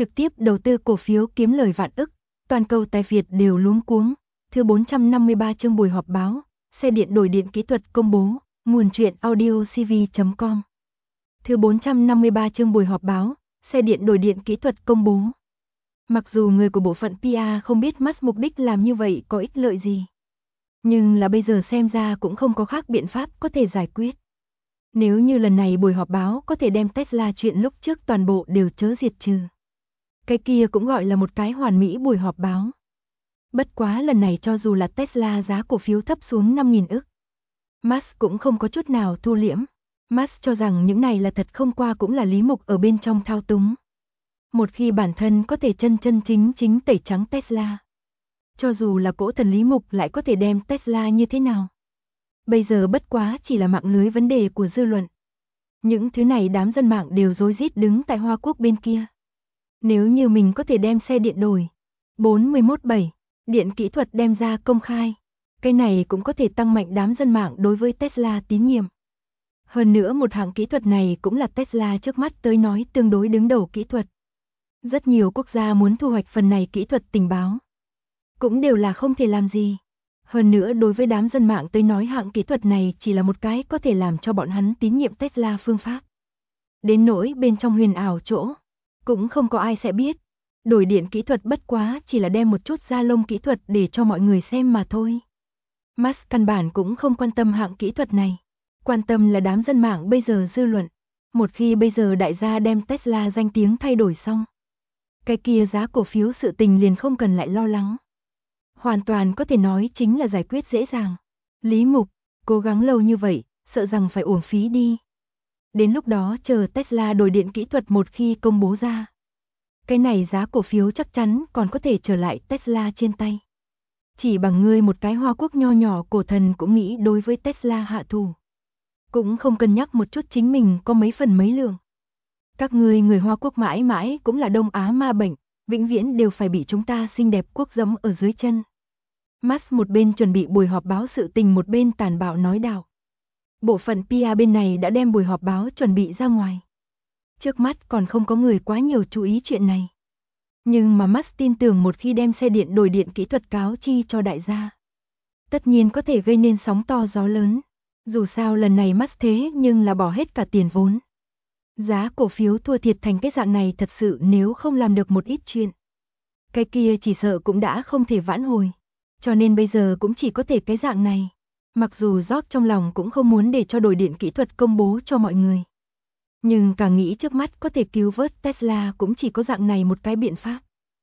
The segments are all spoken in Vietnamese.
trực tiếp đầu tư cổ phiếu kiếm lời vạn ức, toàn cầu tài Việt đều luống cuống. Thứ 453 chương buổi họp báo, xe điện đổi điện kỹ thuật công bố, nguồn truyện audiocv.com. Thứ 453 chương buổi họp báo, xe điện đổi điện kỹ thuật công bố. Mặc dù người của bộ phận PR không biết Musk mục đích làm như vậy có ích lợi gì, nhưng là bây giờ xem ra cũng không có khác biện pháp có thể giải quyết. Nếu như lần này buổi họp báo có thể đem Tesla chuyện lúc trước toàn bộ đều chớ diệt trừ, cái kia cũng gọi là một cái hoàn mỹ buổi họp báo. Bất quá lần này cho dù là Tesla giá cổ phiếu thấp xuống 5.000 ức, Musk cũng không có chút nào thu liễm. Musk cho rằng những này là thật, không qua cũng là Lý Mục ở bên trong thao túng. Một khi bản thân có thể chân chính tẩy trắng Tesla, cho dù là cỗ thần Lý Mục lại có thể đem Tesla như thế nào? Bây giờ bất quá chỉ là mạng lưới vấn đề của dư luận. Những thứ này đám dân mạng đều rối rít đứng tại Hoa Quốc bên kia. Nếu như mình có thể đem xe điện đổi 41.7 điện kỹ thuật đem ra công khai, cái này cũng có thể tăng mạnh đám dân mạng đối với Tesla tín nhiệm. Hơn nữa một hạng kỹ thuật này cũng là Tesla trước mắt tới nói tương đối đứng đầu kỹ thuật. Rất nhiều quốc gia muốn thu hoạch phần này kỹ thuật tình báo, cũng đều là không thể làm gì. Hơn nữa đối với đám dân mạng tới nói hạng kỹ thuật này chỉ là một cái có thể làm cho bọn hắn tín nhiệm Tesla phương pháp. Đến nỗi bên trong huyền ảo chỗ, cũng không có ai sẽ biết. Đổi điện kỹ thuật bất quá chỉ là đem một chút da lông kỹ thuật để cho mọi người xem mà thôi. Musk căn bản cũng không quan tâm hạng kỹ thuật này. Quan tâm là đám dân mạng bây giờ dư luận. Một khi bây giờ đại gia đem Tesla danh tiếng thay đổi xong, cái kia giá cổ phiếu sự tình liền không cần lại lo lắng. Hoàn toàn có thể nói chính là giải quyết dễ dàng. Lý Mục, cố gắng lâu như vậy, sợ rằng phải uổng phí đi. Đến lúc đó chờ Tesla đổi điện kỹ thuật một khi công bố ra, cái này giá cổ phiếu chắc chắn còn có thể trở lại Tesla trên tay. Chỉ bằng ngươi một cái Hoa Quốc nho nhỏ cổ thần cũng nghĩ đối với Tesla hạ thủ. Cũng không cân nhắc một chút chính mình có mấy phần mấy lượng. Các ngươi người Hoa Quốc mãi mãi cũng là Đông Á ma bệnh, vĩnh viễn đều phải bị chúng ta xinh đẹp quốc giẫm ở dưới chân. Musk một bên chuẩn bị buổi họp báo sự tình một bên tàn bạo nói đạo. Bộ phận PR bên này đã đem buổi họp báo chuẩn bị ra ngoài. Trước mắt còn không có người quá nhiều chú ý chuyện này. Nhưng mà Musk tin tưởng một khi đem xe điện đổi điện kỹ thuật cáo chi cho đại gia, tất nhiên có thể gây nên sóng to gió lớn. Dù sao lần này Musk thế nhưng là bỏ hết cả tiền vốn. Giá cổ phiếu thua thiệt thành cái dạng này thật sự nếu không làm được một ít chuyện, cái kia chỉ sợ cũng đã không thể vãn hồi. Cho nên bây giờ cũng chỉ có thể cái dạng này. Mặc dù George trong lòng cũng không muốn để cho đổi điện kỹ thuật công bố cho mọi người, nhưng càng nghĩ trước mắt có thể cứu vớt Tesla cũng chỉ có dạng này một cái biện pháp.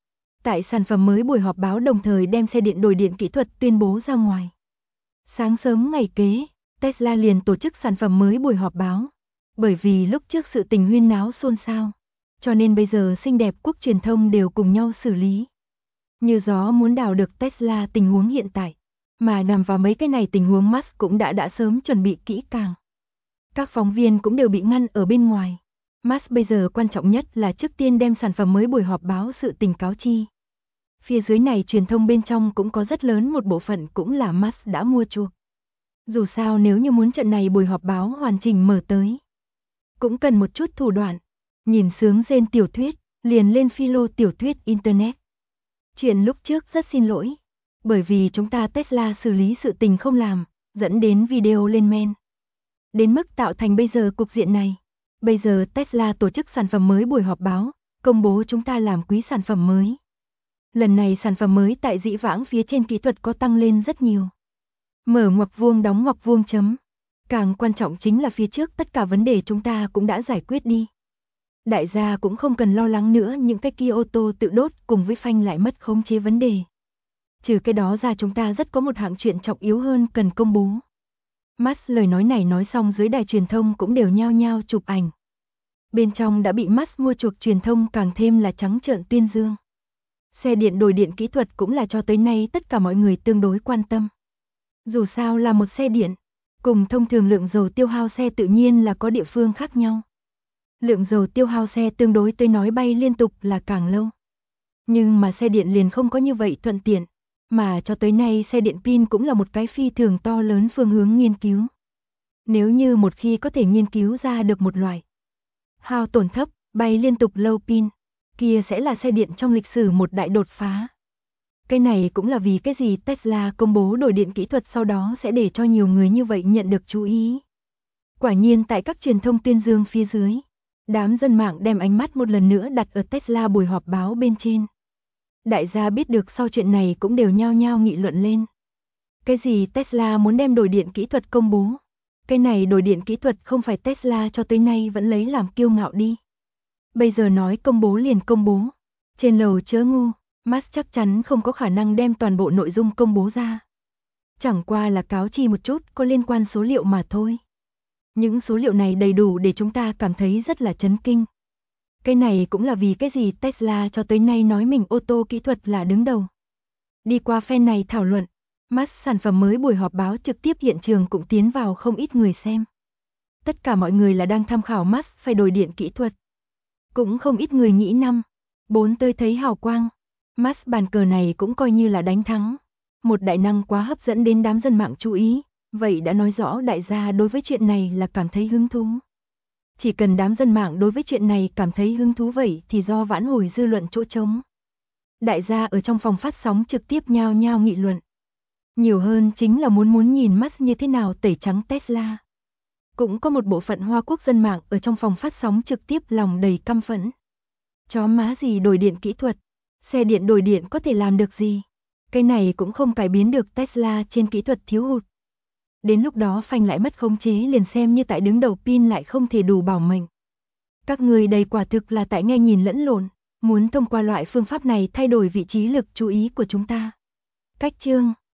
Tại sản phẩm mới buổi họp báo đồng thời đem xe điện đổi điện kỹ thuật tuyên bố ra ngoài. Sáng sớm ngày kế, Tesla liền tổ chức sản phẩm mới buổi họp báo. Bởi vì lúc trước sự tình huyên náo xôn xao, cho nên bây giờ xinh đẹp quốc truyền thông đều cùng nhau xử lý. Như gió muốn đào được Tesla tình huống hiện tại, mà nằm vào mấy cái này tình huống Musk cũng đã sớm chuẩn bị kỹ càng. Các phóng viên cũng đều bị ngăn ở bên ngoài. Musk bây giờ quan trọng nhất là trước tiên đem sản phẩm mới buổi họp báo sự tình cáo chi. Phía dưới này truyền thông bên trong cũng có rất lớn một bộ phận cũng là Musk đã mua chuộc. Dù sao nếu như muốn trận này buổi họp báo hoàn chỉnh mở tới, cũng cần một chút thủ đoạn. Nhìn sướng rên tiểu thuyết, liền lên philo tiểu thuyết Internet. Chuyện lúc trước rất xin lỗi, bởi vì chúng ta Tesla xử lý sự tình không làm, dẫn đến video lên men. Đến mức tạo thành bây giờ cục diện này. Bây giờ Tesla tổ chức sản phẩm mới buổi họp báo, công bố chúng ta làm quý sản phẩm mới. Lần này sản phẩm mới tại dĩ vãng phía trên kỹ thuật có tăng lên rất nhiều. Mở ngoặc vuông đóng ngoặc vuông chấm. Càng quan trọng chính là phía trước tất cả vấn đề chúng ta cũng đã giải quyết đi. Đại gia cũng không cần lo lắng nữa những cái kia ô tô tự đốt cùng với phanh lại mất khống chế vấn đề. Trừ cái đó ra chúng ta rất có một hạng chuyện trọng yếu hơn cần công bố. Musk lời nói này nói xong dưới đài truyền thông cũng đều nhao nhao chụp ảnh. Bên trong đã bị Musk mua chuộc truyền thông càng thêm là trắng trợn tuyên dương. Xe điện đổi điện kỹ thuật cũng là cho tới nay tất cả mọi người tương đối quan tâm. Dù sao là một xe điện, cùng thông thường lượng dầu tiêu hao xe tự nhiên là có địa phương khác nhau. Lượng dầu tiêu hao xe tương đối tới nói bay liên tục là càng lâu. Nhưng mà xe điện liền không có như vậy thuận tiện. Mà cho tới nay xe điện pin cũng là một cái phi thường to lớn phương hướng nghiên cứu. Nếu như một khi có thể nghiên cứu ra được một loại hao tổn thấp, bay liên tục lâu pin, Kia sẽ là xe điện trong lịch sử một đại đột phá. Cái này cũng là vì cái gì Tesla công bố đổi điện kỹ thuật sau đó sẽ để cho nhiều người như vậy nhận được chú ý. Quả nhiên tại các truyền thông tuyên dương phía dưới, đám dân mạng đem ánh mắt một lần nữa đặt ở Tesla buổi họp báo bên trên. Đại gia biết được sau chuyện này cũng đều nhao nhao nghị luận lên. Cái gì Tesla muốn đem đổi điện kỹ thuật công bố? Cái này đổi điện kỹ thuật không phải Tesla cho tới nay vẫn lấy làm kiêu ngạo đi. Bây giờ nói công bố liền công bố. Trên lầu chớ ngu, Musk chắc chắn không có khả năng đem toàn bộ nội dung công bố ra. Chẳng qua là cáo chi một chút có liên quan số liệu mà thôi. Những số liệu này đầy đủ để chúng ta cảm thấy rất là chấn kinh. Cái này cũng là vì cái gì Tesla cho tới nay nói mình ô tô kỹ thuật là đứng đầu. Đi qua phen này thảo luận, Musk sản phẩm mới buổi họp báo trực tiếp hiện trường cũng tiến vào không ít người xem. Tất cả mọi người là đang tham khảo Musk phải đổi điện kỹ thuật. Cũng không ít người nghĩ 4 tơi thấy hào quang. Musk bàn cờ này cũng coi như là đánh thắng. Một đại năng quá hấp dẫn đến đám dân mạng chú ý, vậy đã nói rõ đại gia đối với chuyện này là cảm thấy hứng thú. Chỉ cần đám dân mạng đối với chuyện này cảm thấy hứng thú vậy thì do vãn hồi dư luận chỗ trống. Đại gia ở trong phòng phát sóng trực tiếp nhao nhao nghị luận. Nhiều hơn chính là muốn nhìn Musk như thế nào tẩy trắng Tesla. Cũng có một bộ phận Hoa Quốc dân mạng ở trong phòng phát sóng trực tiếp lòng đầy căm phẫn. Chó má gì đổi điện kỹ thuật, xe điện đổi điện có thể làm được gì? Cái này cũng không cải biến được Tesla trên kỹ thuật thiếu hụt. Đến lúc đó phanh lại mất khống chế liền xem như tại đứng đầu pin lại không thể đủ bảo mệnh. Các người đây quả thực là tại nghe nhìn lẫn lộn, muốn thông qua loại phương pháp này thay đổi vị trí lực chú ý của chúng ta. Cách chương